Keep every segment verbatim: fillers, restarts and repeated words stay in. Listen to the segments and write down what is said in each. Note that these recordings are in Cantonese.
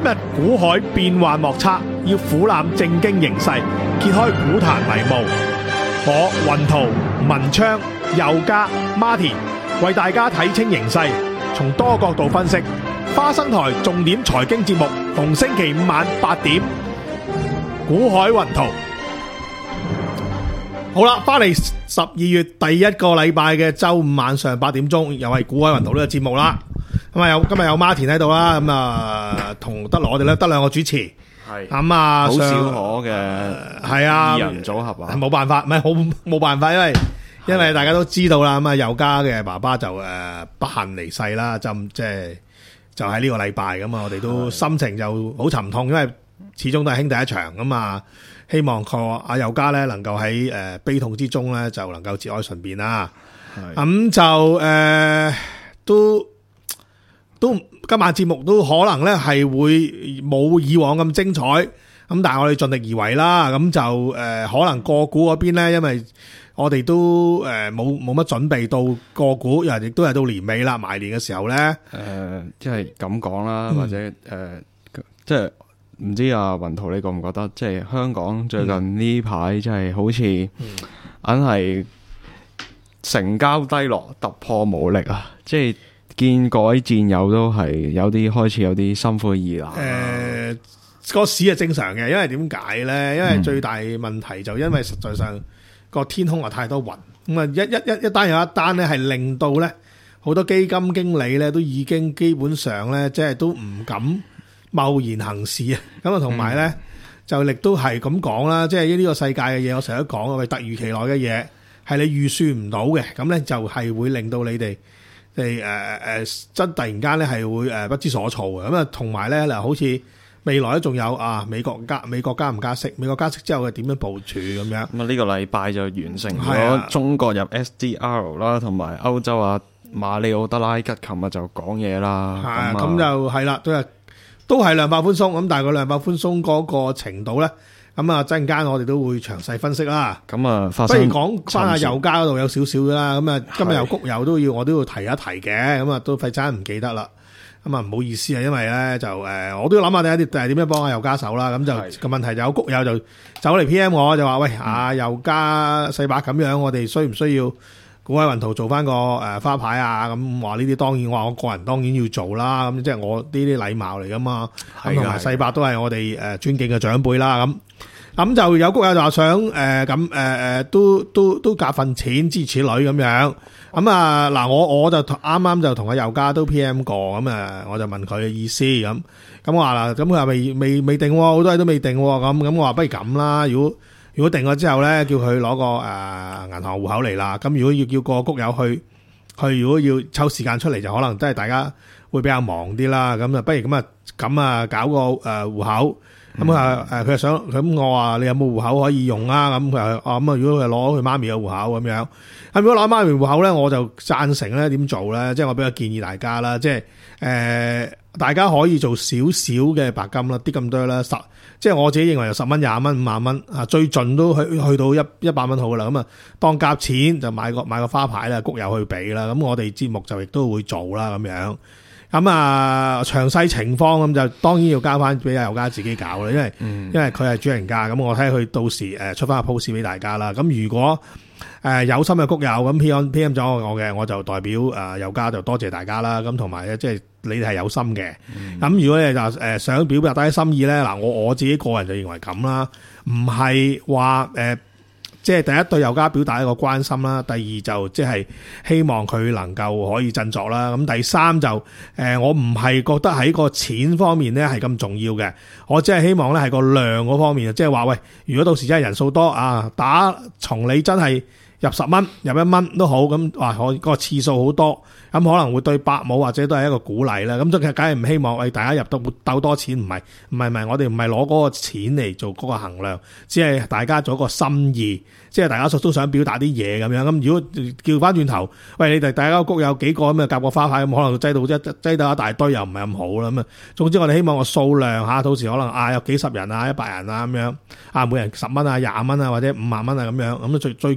日股海變幻莫測，要俯瞰正經形勢，揭開股壇迷霧。我雲圖、文昌、佑嘉、Martin 為大家睇清形勢，從多角度分析。花生台重點財經節目，逢星期五晚八點，股海雲圖。好啦，翻嚟十二月第一個禮拜嘅周五晚上八點鐘，又係股海雲圖呢個節目啦。咁啊，有今日有 Martin 喺度啦，咁啊同得我哋咧得兩個主持， 係咁啊好少可嘅係啊二人組合啊， 冇辦法，唔係好冇辦法，因為因為大家都知道啦，咁啊佑嘉嘅爸爸就誒不幸離世啦，就即係就喺呢個禮拜咁啊，我哋都心情就好沉痛，因為始終都係兄弟一場咁啊。希望個阿佑嘉咧能夠喺誒悲痛之中咧就能夠節哀順變啦。咁就誒都都今晚節目都可能咧係會冇以往咁精彩，咁但係我哋盡力而為啦。咁就誒可能個股嗰邊咧，因為我哋都誒冇冇乜準備到個股，又亦都係到年尾啦，埋年嘅時候咧，誒即係咁講啦，或者誒即係。唔知啊，雲圖你覺唔覺得，即係香港最近呢排即係好似硬係成交低落，突破無力啊！即係見各位戰友都係有啲開始有啲心灰意冷。誒、 呃，個市係正常嘅，因為點解咧？因為最大問題就因為實在上個天空啊太多雲，咁啊一一一一單有一單咧，係令到咧好多基金經理咧都已經基本上咧，即係都唔敢貿然行事啊！咁啊，同埋咧就亦都係咁講啦，即係呢個世界嘅嘢，我成日都講啊，喂，突如其來嘅嘢係你預算唔到嘅，咁咧就係會令到你哋誒誒誒真突然間咧係會誒不知所措嘅。咁啊，同埋咧嗱，好似未來都仲有啊，美國加美國加唔加息？美國加息之後係點樣部署咁樣？咁啊， 呢個禮拜就完成咗中國入 S D R 啦，同埋歐洲啊馬里奧德拉吉琴日就講嘢啦。 係啊，咁就係啦，都係。都係量化寬鬆，咁但係個量化寬鬆嗰個程度咧，咁啊陣間我哋都會詳細分析啦。 咁啊，不如講翻下佑嘉嗰度有少少啦。咁啊，今日有谷友都要我都要提一提嘅，咁啊都費爭唔記得啦。咁啊唔好意思啊，因為咧就誒我都要諗下第一啲係點樣幫阿佑嘉手啦。咁就個問題就有谷友就走嚟 P M 我就話喂，阿佑嘉世伯咁樣，我哋需唔需要股海雲圖做翻個誒花牌啊？咁話呢啲當然，我話我個人當然要做啦。咁即係我呢啲禮貌嚟噶嘛。咁同埋世伯都係我哋誒尊敬嘅長輩啦。咁咁就有谷友就話想誒咁誒誒都都都夾份錢支持女咁樣。咁啊嗱，我我就啱啱就同阿佑嘉都 P M 過。咁啊，我就問佢嘅意思咁。咁我話啦，咁佢話未未未定，好多嘢都未定。咁咁我話不如咁啦，如果如果定咗之後咧，叫佢攞個誒銀行戶口嚟啦。咁如果要叫個谷友去，去如果要抽時間出嚟，就可能真係大家會比較忙啲啦。咁啊，不如咁啊，咁啊搞個誒戶口。咁啊誒，佢又想，咁我話你有冇戶口可以用啊？咁佢話啊，咁啊，如果佢攞佢媽咪嘅戶口咁樣，咁如果攞媽咪戶口咧，我就贊成咧點做咧？即係我比較建議大家啦，即係誒、呃、大家可以做少少嘅白金啦，啲咁多啦，十即係我自己認為有十蚊、廿蚊、五萬蚊啊，最盡都去去到一一百蚊好噶啦。咁啊，當夾錢就買個買個花牌啦，谷友去俾啦。咁我哋節目就亦都會做啦，咁樣。咁啊，詳細情況咁就當然要交翻俾阿佑嘉自己搞啦，因為、嗯、因為佢係主人家，咁我睇佢到時誒出翻個 post 俾大家啦。咁如果誒有心嘅谷友咁 P M P M 咗我嘅，我就代表誒佑嘉就多謝大家啦。咁同埋咧，即係你哋係有心嘅。咁、嗯、如果你就誒想表達大家心意咧，嗱我我自己個人就認為咁啦，唔係話誒。即係第一對佑嘉表達一個關心啦，第二就即係希望佢能夠可以振作啦。咁第三就誒，我唔係覺得喺個錢方面咧係咁重要嘅，我只係希望咧係個量嗰方面，即係話喂，如果到時真係人數多啊，打從你真係入十蚊入一蚊都好，咁哇我個次數好多，咁可能會對伯母或者都係一個鼓勵啦。咁即係梗係唔希望喂大家入到鬥多錢，唔係唔係唔係，我哋唔係攞嗰個錢嚟做嗰個衡量，只係大家做一個心意。即係大家都想表達啲嘢咁樣，咁如果叫翻轉頭，喂你哋大家谷有幾個咁啊夾個花牌咁，可能擠到一擠到一大堆又唔係咁好啦咁啊。總之我哋希望個數量嚇，到時可能啊有幾十人啊、一百人啊咁樣啊，每人十蚊啊、廿蚊啊或者五萬蚊啊咁樣，咁最最最最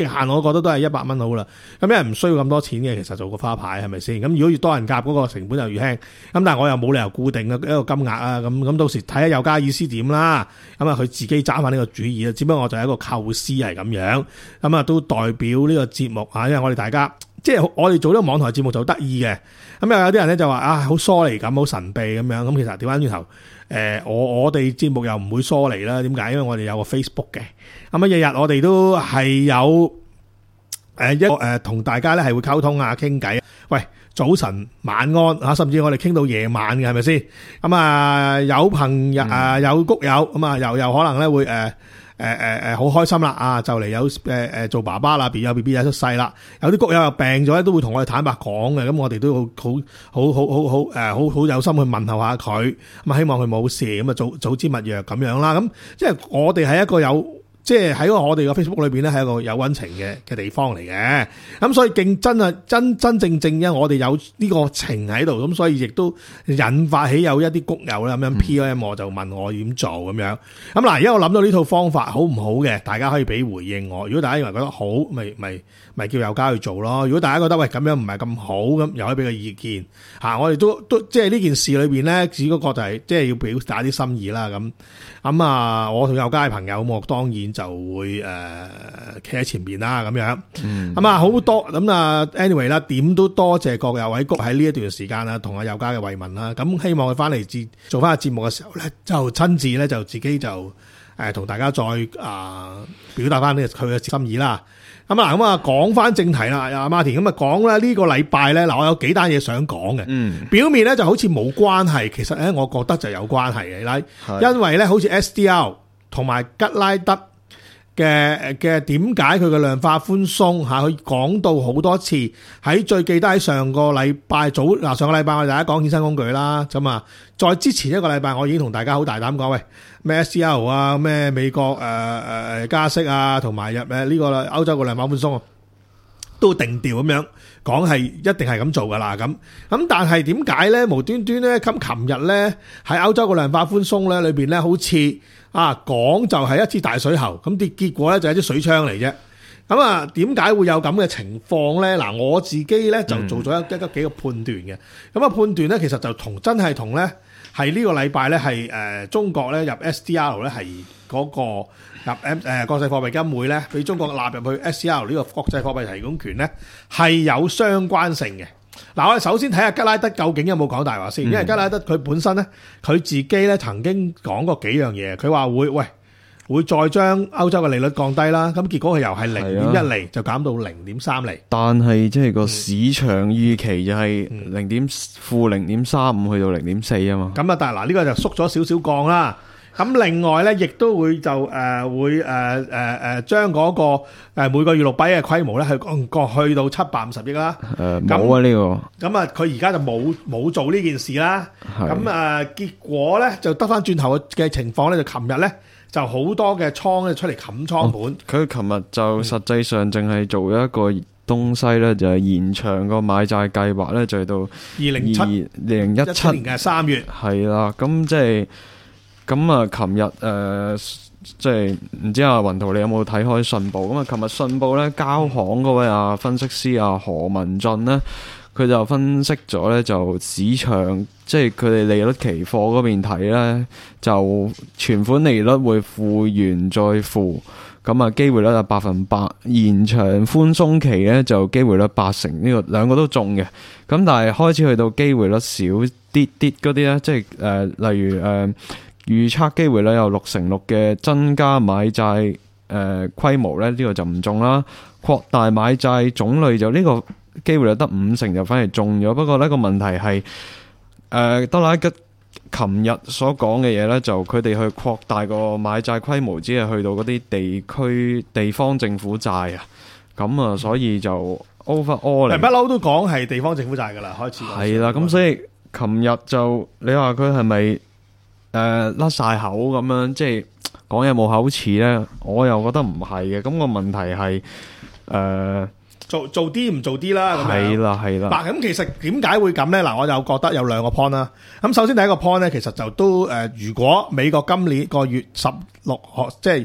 極限我覺得都係一百蚊好啦。咁因為唔需要咁多錢嘅，其實做個花牌係咪先？咁如果越多人夾嗰個成本就越輕。咁但係我又冇理由固定嘅一個金額啊。咁咁到時睇下有家意思點啦。咁啊佢自己揸翻呢個主意啦。只不過我就係一個構思係咁樣。咁啊都代表呢個節目啊，因為我哋大家即係我哋做呢個網台節目就得意嘅。咁又有啲人咧就話啊好疏離感，好神秘咁樣。咁其實調翻轉頭，誒、呃、我我哋節目又唔會疏離啦。點解？因為我哋有個 Facebook 嘅。咁啊日日我哋都係有誒一個誒同大家咧係會溝通啊傾偈。喂，早晨晚安啊，甚至我哋傾到夜晚嘅係咪先？咁啊有朋友啊有谷友咁啊又又可能咧會誒。呃誒誒誒，好開心啦！啊，就嚟有誒誒做爸爸啦，變有 B B 仔出世啦。有啲谷友又病咗咧，都會同我哋坦白講嘅。咁我哋都好好好好好好誒，好好有心去問候下佢。咁啊，希望佢冇事，咁啊早早知蜜藥咁樣啦。咁即係我哋係一個有。即係喺我哋個 Facebook 裏邊咧，係一個有溫情嘅嘅地方嚟嘅。咁所以競爭啊，真真正正因為我哋有呢個情喺度，咁所以亦都引發起有一啲谷友啦咁樣 P M 我就問我點做咁樣。咁嗱，而家我諗到呢套方法好唔好嘅，大家可以俾回應我。如果大家認為覺得好，咪咪咪叫有家去做咯。如果大家覺得喂咁樣唔係咁好，咁又可以俾個意見嚇。我哋都都即係呢件事裏邊咧，只不過就係即係要表達啲心意啦。咁咁啊，我同有家嘅朋友，我當然就會誒企喺前面啦，咁樣咁啊好多咁啊 anyway 啦，點都多謝各位谷喺呢一段時間啊，同阿有家嘅慰問啦。咁希望佢翻嚟自做翻個節目嘅時候咧，就親自咧就自己就誒同、呃、大家再啊、呃、表達翻呢佢嘅心意啦。咁啊咁啊講翻正題啦，阿 Martin 咁啊講咧呢個禮拜咧嗱，我有幾單嘢想講嘅，嗯，表面咧就好似冇關係，其實咧我覺得就有關係嘅，因為咧好似 S D L 同埋吉拉德。嘅嘅點解佢嘅量化寬鬆嚇？佢講到好多次，喺最記得喺上個禮拜早嗱上個禮拜我哋大家講衍生工具啦，咁啊，再之前一個禮拜我已經同大家好大膽講，喂咩 S D L 啊，咩美國誒誒、呃、加息啊，同埋入誒呢個啦歐洲嘅量化寬鬆啊，都定調咁樣講係一定係咁做噶啦，咁咁但係點解咧無端端咧咁琴日咧喺歐洲嘅量化寬鬆咧裏邊咧好似啊講就係一支大水喉，咁啲結果咧就係一支水槍嚟啫。咁啊點解會有咁嘅情況咧？嗱，我自己咧就做咗一一個幾個判斷嘅。咁啊判斷咧其實就同真係同咧係呢個禮拜咧係誒中國咧入 S D R 咧係嗰個入 M 誒國際貨幣基金會咧俾中國納入去 S D R 呢個國際貨幣提供權咧係有相關性嘅。嗱，我哋首先睇下吉拉德究竟有冇講大話先，因為吉拉德佢本身咧，佢自己咧曾經講過幾樣嘢，佢話會喂會再將歐洲嘅利率降低啦，咁結果佢又係零點一厘就減到零點三厘， 但係即係個市場預期就係零點負零點三五去到零點四啊嘛，咁啊但係嗱呢個就縮咗少少降啦。咁另外咧，亦都會就誒、呃、會誒誒誒將嗰個誒每個月六百億嘅規模咧，去降去到七百五十億啦。 誒冇啊呢個。 咁啊，佢而家就冇冇做呢件事啦。咁啊，結果咧就得翻轉頭嘅情況咧，就琴日咧就好多嘅倉咧出嚟冚倉盤。 佢琴日就實際上淨係做一個東西咧，就係延長個買債計劃咧，就係到二零七二零一七年嘅三月。 係啦，咁即係。咁啊，琴日誒，即係唔知阿雲圖你有冇睇開信報？咁啊，琴日信報咧，交行嗰位啊分析師啊何文俊咧，佢就分析咗咧，就市場即係佢哋利率期貨嗰邊睇咧，就存款利率會負完再負，咁啊機會率係百分百，延長寬鬆期咧就機會率八成，呢、這個兩個都中嘅。咁但係開始去到機會率少啲啲嗰啲咧，即係誒、呃、例如誒。呃預測機會率有六成六嘅增加買債誒規模咧，呢、這個就唔中啦。擴大買債種類就呢個機會率得五成就反而中咗。不過呢個問題係誒德拉吉琴日所講嘅嘢咧，就佢哋去擴大個買債規模，只係去到嗰啲地區地方政府債啊。咁啊，所以就 overall 嚟， 不嬲都講係地方政府債噶啦，開始係啦。咁所以琴日就你話佢係咪？誒甩晒口咁樣，即係講嘢冇口齒咧，我又覺得唔係嘅。咁、那個問題係誒、呃、 做做啲唔做啲啦。咁係啦係啦。 嗱，咁其實點解會咁咧？嗱，我就覺得有兩個 point 啦。咁首先第一個 point 咧，其實就都誒、呃，如果美國今年個月十六號，即係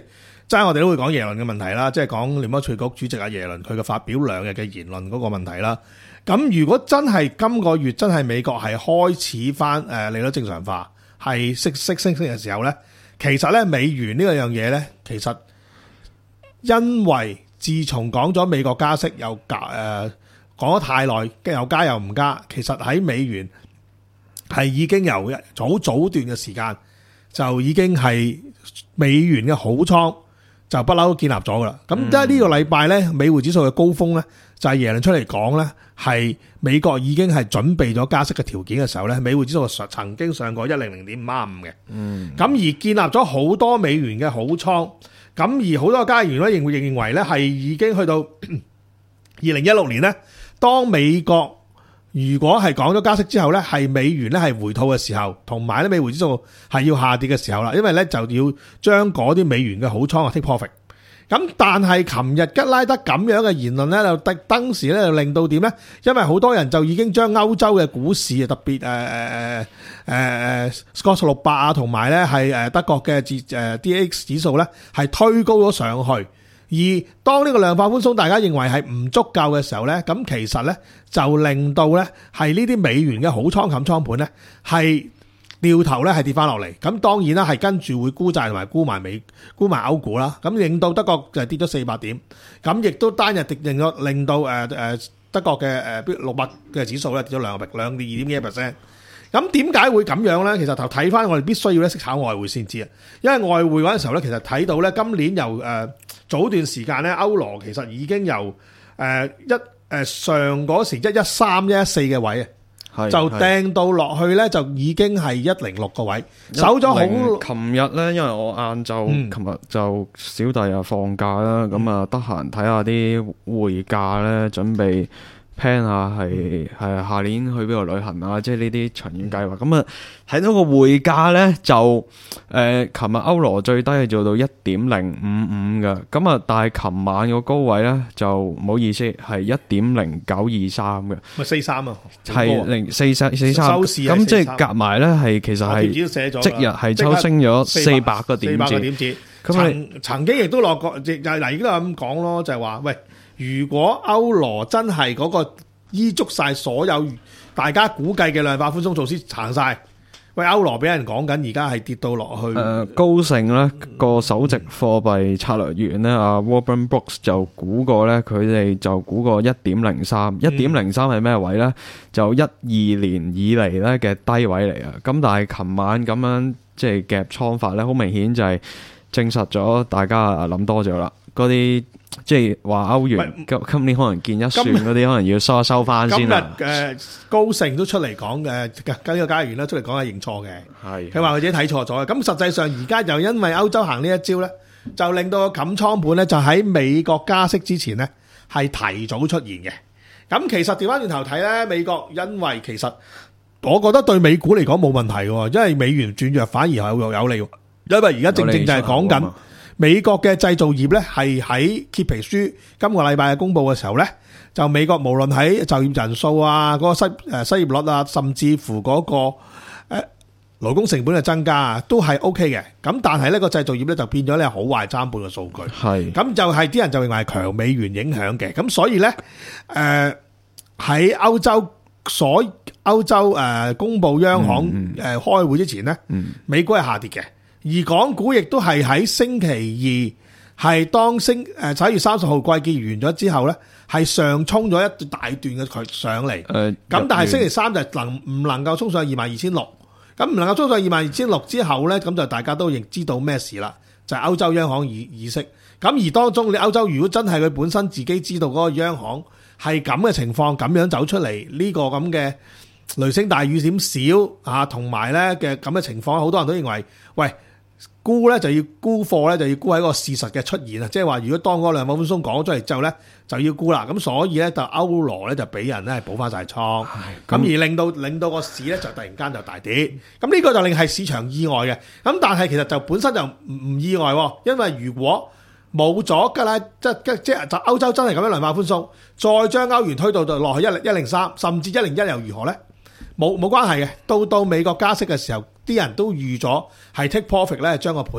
爭我哋都會講耶倫嘅問題啦，即係講聯邦儲局主席阿耶倫佢嘅發表兩日嘅言論嗰個問題啦。咁如果真係今個月真係美國係開始翻誒利率正常化，係息息升升嘅時候咧，其實咧美元呢個樣嘢咧，其實因為自從講咗美國加息又加誒講咗太耐，又加又唔加，其實喺美元係已經由早早段嘅時間就已經係美元嘅好倉就不嬲建立咗噶啦。咁即係呢個禮拜咧，美匯指數嘅高峰咧，就係耶倫出嚟講咧，係美國已經係準備咗加息嘅條件嘅時候咧，美匯指數曾經上過一零零點五五嘅。嗯，咁而建立咗好多美元嘅好倉，咁而好多交易員咧認認為咧係已經去到二零一六年咧，當美國如果係講咗加息之後咧，係美元咧係回吐嘅時候，同埋咧美匯指數係要下跌嘅時候啦，因為咧就要將嗰啲美元嘅好倉啊 take profit。咁但係琴日吉拉德咁樣嘅言論咧，就當當時咧就令到點咧？因為好多人就已經將歐洲嘅股市啊，特別誒誒誒誒誒 Scotch 六百啊，同埋咧係誒德國嘅指誒 D A X 指數咧係推高咗上去。而當呢個量化寬鬆大家認為係唔足夠嘅時候咧，咁其實咧就令到咧係呢啲美元嘅好倉冚倉盤咧係掉頭咧係跌翻落嚟。咁當然啦，係跟住會沽債同埋沽埋美沽埋歐股啦。咁令到德國就跌咗四百點，咁亦都單日跌令咗令到誒誒德國嘅誒六百嘅指數咧跌咗兩個 percent 兩點二點幾 percent。咁點解會咁樣咧？其實就睇翻我哋必須要咧識炒外匯先知啊。因為外匯嗰陣時候咧，其實睇到咧今年由誒、呃、早段時間咧歐羅其實已經由誒、呃、一誒、呃、上嗰時一一三一一四嘅位啊，就掟到落去咧就已經係一零六個位，守咗好。 琴日咧，因為我晏晝琴日就小弟又放假啦，咁啊得閒睇下啲匯價咧，準備plan 下係係下年去邊度旅行啊，即係呢啲長遠計劃。咁啊睇到個匯價咧就誒，琴日歐羅最低係做到一點零五五嘅，咁啊但係琴晚個高位咧就唔好意思係一點零九二三嘅， 咪四三啊， 係零四三四三，咁即係夾埋咧係其實係即日係抽升咗四百個點子， 點子曾曾經亦都落過，亦嗱而家都係咁講咯，就係話喂。如果歐羅真係嗰個依足晒所有大家估計嘅量化寬鬆措施行晒，喂歐羅俾人講緊而家係跌到落去。誒、 呃、高盛咧個首席貨幣策略員咧阿 Warburton Brooks 就估過咧，佢哋就估過一點零三，一點零三係咩位咧？就一二年以嚟咧嘅低位嚟啊！咁但係琴晚咁樣即係夾倉法咧，好明顯就係證實咗大家諗多咗啦，嗰啲。即係話歐元今今年可能見一算嗰啲，可能要收一收翻先啦。 今日誒高盛都出嚟講嘅，跟呢個交易員咧出嚟講係認錯嘅。係佢話佢自己睇錯咗。咁實際上而家就因為歐洲行呢一招咧，就令到個冚倉盤咧就喺美國加息之前咧係提早出現嘅。咁其實調翻轉頭睇咧，美國因為其實我覺得對美股嚟講冇問題嘅，因為美元轉弱反而係有有利。因為而家正正就係講緊。美國嘅製造業咧係喺揭皮書今個禮拜嘅公佈嘅時候咧，就美國無論喺就業人數啊、嗰個失誒失業率啊，甚至乎嗰個誒勞工成本嘅增加啊，都係 O K 嘅。咁但係呢個製造業咧就變咗咧好壞參半嘅數據。係咁就係啲人就認為係強美元影響嘅。咁所以咧誒喺歐洲所歐洲誒公佈央行誒開會之前咧，美股係下跌嘅。而港股亦都係喺星期二，係當星誒十一月三十號季結完咗之後咧，係上衝咗一大段嘅佢上嚟。誒、呃，咁但係星期三就能唔能夠衝上二萬二千六？咁唔能夠衝上二萬二千六之後咧，咁就大家都認知道咩事啦？就係、是、歐洲央行議議息。咁而當中你歐洲如果真係佢本身自己知道嗰個央行係咁嘅情況，咁樣走出嚟呢、這個咁嘅雷聲大雨點少啊，同埋咧嘅咁嘅情況，好多人都認為喂。沽咧就要沽貨咧就要沽喺個事實嘅出現啊！即係話如果當嗰個量化寬鬆講咗出嚟之後咧就要沽啦，咁所以咧就歐羅咧就俾人咧係補翻晒倉，咁而令到令到個市咧就突然間就大跌，咁呢個就令係市場意外嘅。咁但係其實就本身就唔唔意外，因為如果冇咗㗎啦，即即即就歐洲真係咁樣量化寬鬆，再將歐元推到到落去一零一零三，甚至一零一又如何咧？冇冇關係嘅，到到美國加息嘅時候，啲人都預咗係 take profit 咧，將個盤去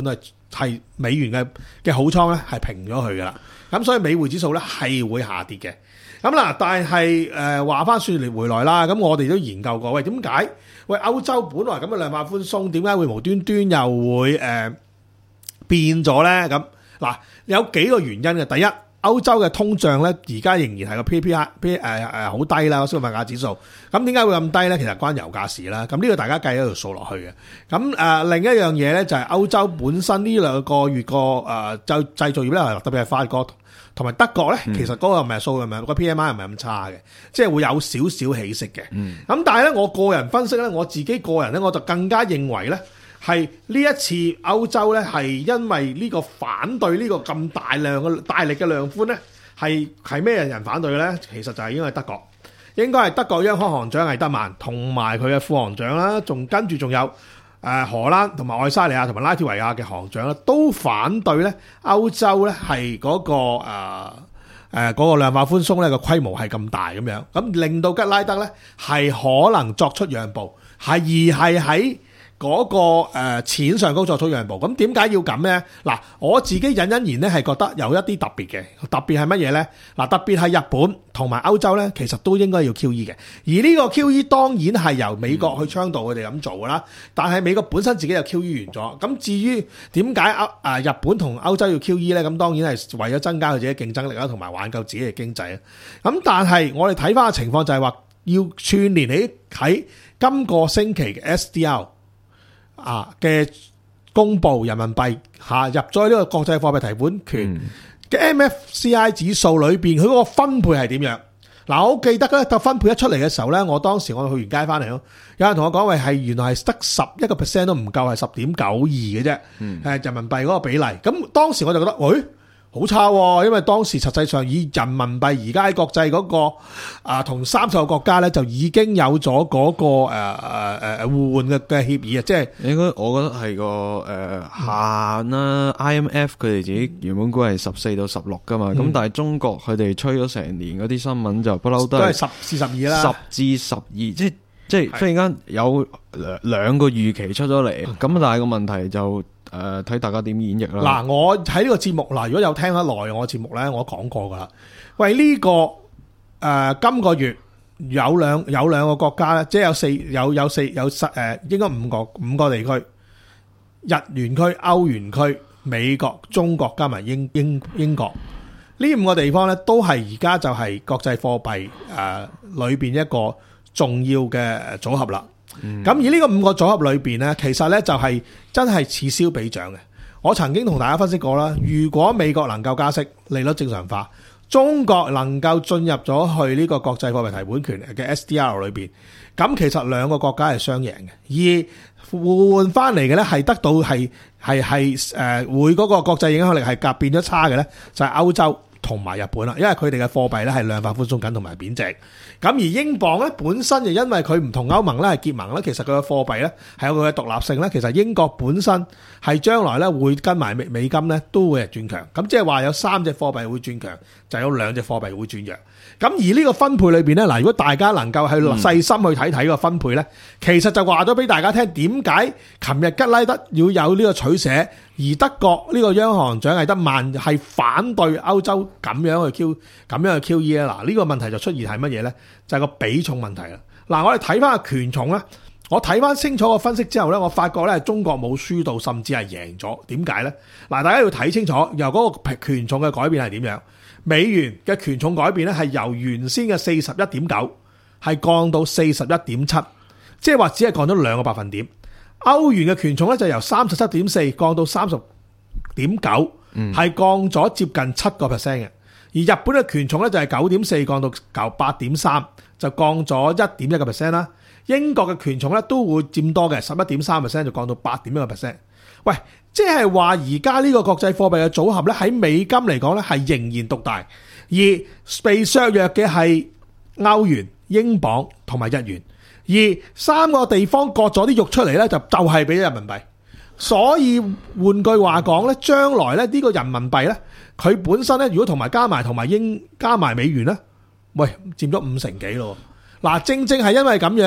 係美元嘅嘅好倉咧係平咗佢噶啦，咁所以美匯指數咧係會下跌嘅。咁嗱，但係誒話翻轉嚟回來啦，咁我哋都研究過，喂點解？喂歐洲本來咁嘅量化寬鬆，點解會無端端又會誒、呃、變咗咧？咁嗱有幾個原因嘅。第一，歐洲嘅通脹咧而家仍然係個 P P I P 誒誒好低啦，消費物價指數。咁點解會咁低咧？其實關油價事啦。咁呢個大家計一條數落去嘅。咁誒、呃、另一樣嘢咧就係歐洲本身呢兩個月個誒製製造業咧，特別係法國同埋德國咧，其實嗰個唔係數，唔係個 P M I 唔係咁差嘅，即係會有少少起色嘅。咁、嗯、但係咧，我個人分析咧，我自己個人咧，我就更加認為咧，係呢一次歐洲咧，係因為呢個反對呢個咁大量嘅大力嘅量寬咧，係係咩人反對咧？其實就係應該係德國，應該係德國央行行長魏德曼同埋佢嘅副行長啦，仲跟住仲有。誒荷蘭同埋愛沙尼亞同埋拉脫維亞嘅行長咧，都反對咧歐洲咧係嗰個誒誒嗰個量化寬鬆咧個規模係咁大咁樣，咁令到吉拉德咧係可能作出讓步，係而係喺嗰個誒錢上高作出讓步。咁點解要咁咧？嗱，我自己隱隱然咧係覺得有一啲特別嘅，特別係乜嘢咧？嗱，特別係日本同埋歐洲咧，其實都應該要 Q E 嘅。而呢個 Q E 當然係由美國去倡導佢哋咁做㗎啦。但係美國本身自己就 Q E 完咗。咁至於點解歐誒日本同歐洲要 Q E 咧？咁當然係為咗增加佢自己競爭力啦，同埋挽救自己嘅經濟啊。咁但係我哋睇翻嘅情況就係話，要串連起喺今個星期嘅 S D R。啊嘅公布人民幣下入咗呢個國際貨幣提款權嘅 M F C I 指數裏邊，佢嗰個分配係點樣？嗱，我好記得咧，個分配一出嚟嘅時候咧，我當時我去完街翻嚟咯，有人同我講話係原來係得十一個 percent 都唔夠，係十點九二嘅啫，誒人民幣嗰個比例。咁當時我就覺得，喂，好差喎，因為當時實際上以人民幣而家喺國際嗰個啊同三十個國家咧就已經有咗嗰個誒誒誒互換嘅嘅協議啊，即係應該我覺得係個誒限啦。I M F 佢哋自己原本估係十四到十六噶嘛，咁、嗯、但係中國佢哋吹咗成年嗰啲新聞就不嬲都係十至十二啦， 十至十二，即係即係忽然間有兩兩個預期出咗嚟，咁但係個問題就。誒、呃，睇大家點演繹啦。嗱， 我喺呢個節目嗱，如果有聽得耐我節目咧，我講過噶啦。喂，呢、這個誒、呃，今個月有兩有兩個國家咧，即係有四有有四有十誒、呃，應該五個五個地區，日元區、歐元區、美國、中國加埋英英英國呢五個地方咧，都係而家就係國際貨幣誒裏邊一個重要嘅組合啦。咁、嗯、而呢個五個組合裏邊咧，其實咧就係真係此消彼長嘅。我曾經同大家分析過啦，如果美國能夠加息，利率正常化，中國能夠進入咗去呢個國際貨幣提款權嘅 S D R 裏邊，咁其實兩個國家係雙贏嘅，而互換翻嚟嘅咧係得到係係係誒會嗰個國際影響力係夾變咗差嘅咧，就係歐洲同埋日本啦，因為佢哋嘅貨幣咧係量化寬鬆緊同埋貶值。咁而英鎊咧本身就因為佢唔同歐盟咧係結盟咧，其實佢嘅貨幣咧係有佢嘅獨立性咧。其實英國本身係將來咧會跟埋美美金咧都會係轉強。咁即係話有三隻貨幣會轉強，就有兩隻貨幣會轉弱。咁而呢個分配裏邊咧，嗱，如果大家能夠去細心去睇睇個分配咧，其實就話咗俾大家聽點解琴日吉拉德要有呢個取捨，而德國呢個央行長魏德曼係反對歐洲咁樣去 Q 咁樣去 Q E 咧。嗱，呢個問題就出現係乜嘢咧？就係個比重問題啦。嗱，我哋睇翻個權重咧，我睇翻清楚個分析之後咧，我發覺咧中國冇輸到，甚至係贏咗。點解咧？嗱，大家要睇清楚，由嗰個權重嘅改變係點樣？美元嘅權重改變咧，係由原先嘅四十一點九係降到四十一點七，即係話只係降咗兩個百分點。歐元嘅權重咧就由三十七點四降到三十點九，係降咗接近七個 percent 嘅。而日本嘅權重咧就係九點四降到九八點三，就降咗一點一個 percent 啦。英國嘅權重咧都會佔多嘅，十一點三 percent 就降到八點一個 percent。喂，即係話而家呢個國際貨幣嘅組合咧，喺美金嚟講咧係仍然獨大，而被削弱嘅係歐元、英鎊同埋日元，而三個地方割咗啲肉出嚟咧，就就係俾咗人民幣。所以換句話講咧，將來咧呢個人民幣咧，佢本身咧如果同埋加埋同埋英加埋美元咧，喂佔咗五成幾咯。嗱，正正係因為咁樣，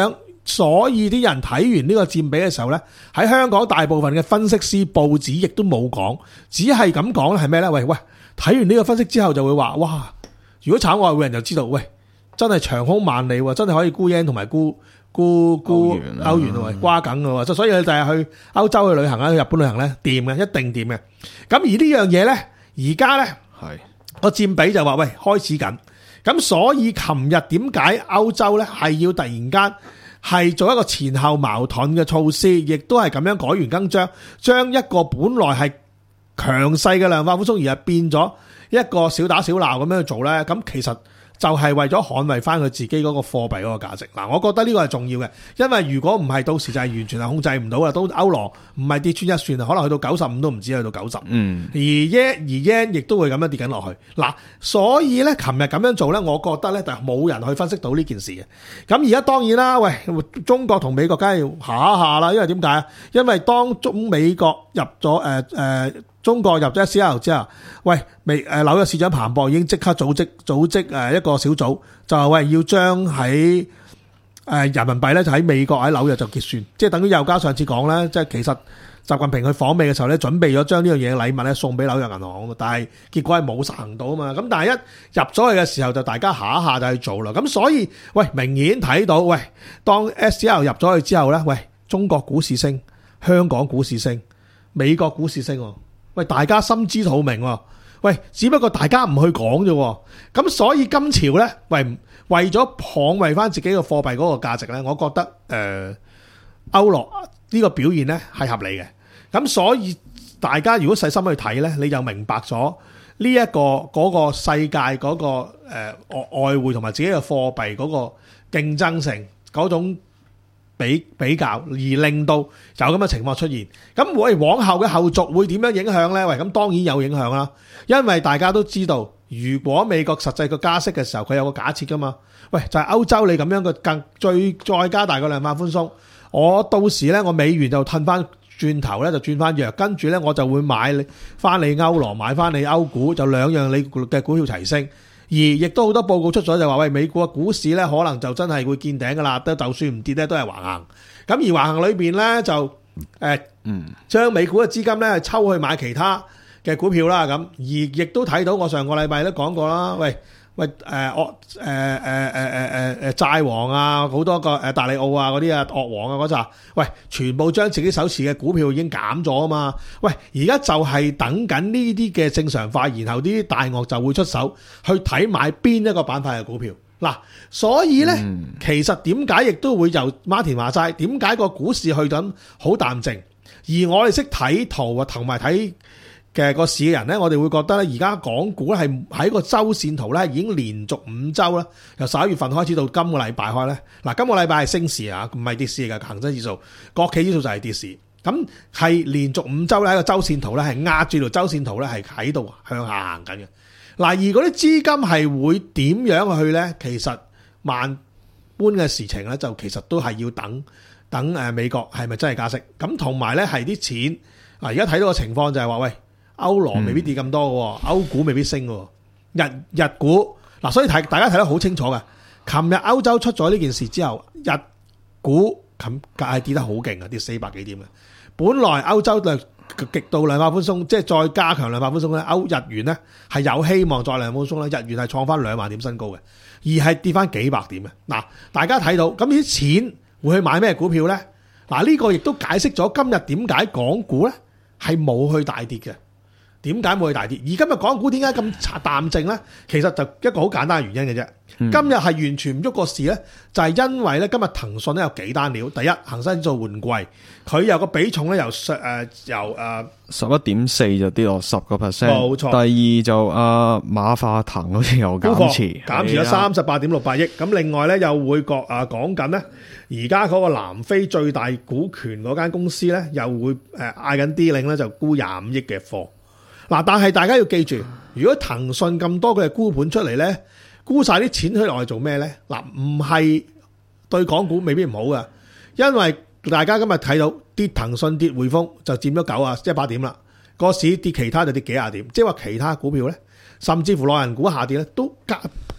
所以啲人睇完呢個佔比嘅時候呢，喺香港大部分嘅分析師報紙亦都冇講，只係咁講係咩呢？喂喂，睇完呢個分析之後就會話，哇！如果炒外匯人就知道，喂，真係長空萬里喎，真係可以沽 yen 同埋沽沽沽歐元喎，瓜緊嘅喎。所以你第日去歐洲去旅行啊，去日本旅行呢，掂嘅，一定掂嘅。咁而呢樣嘢呢，而家呢，係個佔比就話，喂，開始緊。咁所以琴日點解歐洲呢係要突然間係做一個前後矛盾嘅措施，亦都係咁樣改弦更張，將一個本來係強勢嘅量化寬鬆而係變咗一個小打小鬧咁樣去做呢？咁其實就係為咗捍衛翻佢自己嗰個貨幣嗰個價值。嗱，我覺得呢個係重要嘅，因為如果唔係，到時就係完全係控制唔到啦。都歐羅唔係跌穿一算啊，可能去到九十五都唔止，去到九十。嗯，而 yen 而 yen 亦都會咁樣跌緊落去。嗱，所以咧，琴日咁樣做咧，我覺得咧，就冇人去分析到呢件事嘅。咁而家當然啦，喂，中國同美國梗係要下一下啦，因為點解啊？因為當中美國入咗誒誒。中國入咗 S C L 之後，喂，美誒紐約市長彭博已經即刻組織組織誒一個小組，就係喂要將喺誒人民幣咧就喺美國喺紐約就結算，即係等於又加上次講咧，即係其實習近平去訪美嘅時候咧，準備咗將呢樣嘢嘅禮物咧送俾紐約銀行，但係結果係冇實行到啊嘛。咁但係一入咗去嘅時候，就大家下一下就去做啦。咁所以喂，明顯睇到喂，當 S C L 入咗去之後咧，喂，中國股市升，香港股市升，美國股市升喎。喂，大家心知肚明喎。喂，只不過大家唔去講啫。咁所以今朝咧，喂，為咗捍衛翻自己嘅貨幣嗰個價值咧，我覺得誒、呃、歐羅呢個表現咧係合理嘅。咁所以大家如果細心去睇咧，你就明白咗呢一個嗰、嗰個世界嗰、嗰個誒、呃、外匯同埋自己嘅貨幣嗰個競爭性嗰種比比較，而令到有咁嘅情況出現。咁喂，往後嘅後續會點樣影響呢？喂，咁當然有影響啦。因為大家都知道，如果美國實際個加息嘅時候，佢有個假設噶嘛。喂，就係、是、歐洲你咁樣嘅更最再加大個量化寬鬆，我到時呢，我美元就褪翻轉頭呢，就轉翻弱，跟住呢，我就會買你翻你歐羅，買翻你歐股，就兩樣你嘅股票齊升。而亦都好多報告出咗就話，喂，美國嘅股市咧可能就真係會見頂噶啦，都就算唔跌咧都係橫行。咁而橫行裏邊咧就誒，嗯，將美股嘅資金咧抽去買其他嘅股票啦。咁而亦都睇到我上個禮拜都講過啦，喂喂誒惡誒誒誒誒誒誒債王啊，好多個誒大利奧啊嗰啲啊惡王啊嗰扎，喂，全部將自己手持嘅股票已經減咗啊嘛。喂，而家就係等緊呢啲嘅正常化，然後啲大鱷就會出手去睇買邊一個板塊嘅股票。嗱，所以咧，嗯、其實點解亦都會由Martin話齋，點解個股市去到好淡靜，而我哋識睇圖啊，同埋睇嘅個市嘅人咧，我哋會覺得咧，而家港股係喺個周線圖咧，已經連續五週啦，由十一月份開始到今個禮拜開咧。嗱，今個禮拜係升市啊，唔係跌市嘅恒生指數、國企指數就係跌市。咁係連續五週咧，喺個周線圖咧係壓住條周線圖咧係喺度向下行緊嘅。嗱，而嗰啲資金係會點樣去咧？其實萬般嘅事情咧，就其實都係要等等誒美國係咪真係加息？咁同埋咧係啲錢嗱，而家睇到個情況就係話喂。歐羅未必跌咁多嘅，歐股未必升嘅，日日股嗱，所以睇大家睇得好清楚嘅。琴日歐洲出咗呢件事之後，日股咁係跌得好勁啊，跌四百幾點嘅。本來歐洲嘅極度量化寬鬆，即係再加強量化寬鬆咧，歐日元咧係有希望再量化寬鬆咧，日元係創翻兩萬點新高嘅，而係跌翻幾百點嘅。嗱，大家睇到咁啲錢會去買咩股票咧？嗱，呢個亦都解釋咗今日點解港股咧係冇去大跌嘅。點解冇去大跌？而今日港股點解咁淡靜咧？其實就一個好簡單嘅原因嘅啫。嗯、今日係完全唔喐個市咧，就係、是、因為咧今日騰訊咧有幾單料。第一，恒生指數換季，佢有個比重咧由誒、呃、由誒十一點四就跌落十個 percent。 冇錯。 第二就阿馬化騰好似有減持， 減持咗三十八點六八億。咁另外咧又會覺啊講緊咧，而家嗰個南非最大股權嗰間公司咧又會誒嗌緊 D 領咧就沽廿五億嘅貨。嗱，但係大家要記住，如果騰訊咁多嘅沽盤出嚟咧，沽晒啲錢出嚟做咩咧？嗱，唔係對港股未必唔好嘅，因為大家今日睇到跌騰訊跌匯豐就佔咗九啊一百點啦，個市跌其他就跌幾廿點，即係話其他股票咧，甚至乎內銀股下跌咧都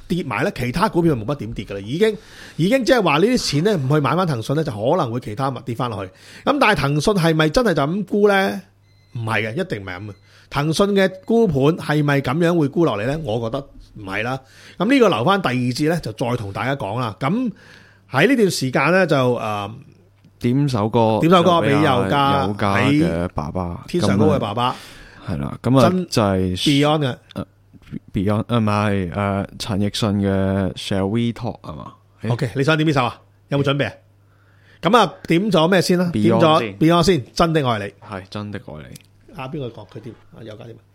跌埋咧，其他股票冇乜點跌㗎啦，已經已經即係話呢啲錢咧唔去買翻騰訊咧，就可能會其他物跌翻落去。咁但係騰訊係咪真係就咁沽咧？唔係嘅，一定唔係咁嘅。騰訊嘅沽盤係咪咁樣會沽落嚟咧？我覺得唔係啦。咁呢個留翻第二節咧，就再同大家講啦。咁喺呢段時間咧，就誒、呃、 點首歌， 點首歌俾佑嘉佑嘉嘅爸爸， 天上高嘅爸爸係啦。咁啊就係 Beyond 嘅、呃、 Beyond，唔係誒陳奕迅嘅 Shall We Talk 係嘛 ？OK， 你想點呢首啊？有冇準備啊？咁啊，點咗咩先啦？點咗 Beyond 先，真的愛你係真的愛你。 啊，邊個講佢添？啊，佑嘉添。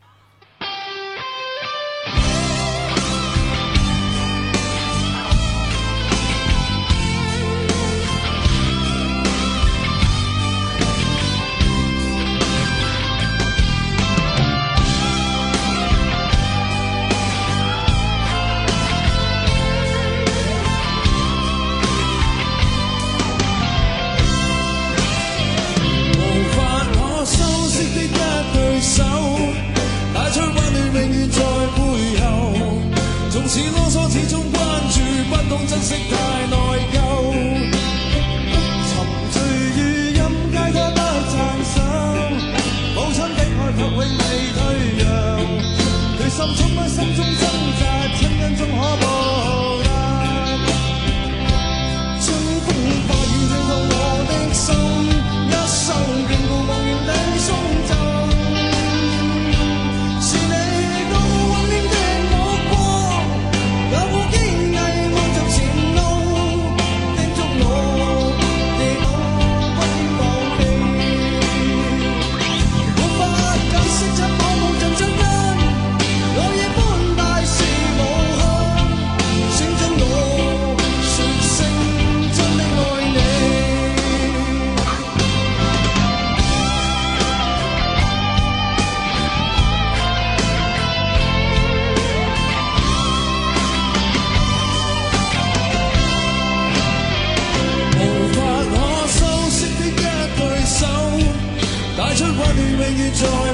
似囉嗦，始終關注，不懂珍惜，太內疚。沉醉於音階，他不讚賞，母親的愛卻永未退讓。對心衝不心中掙扎，親恩終可報答。春風化雨，令到我的心一生眷顧無言地送贈。在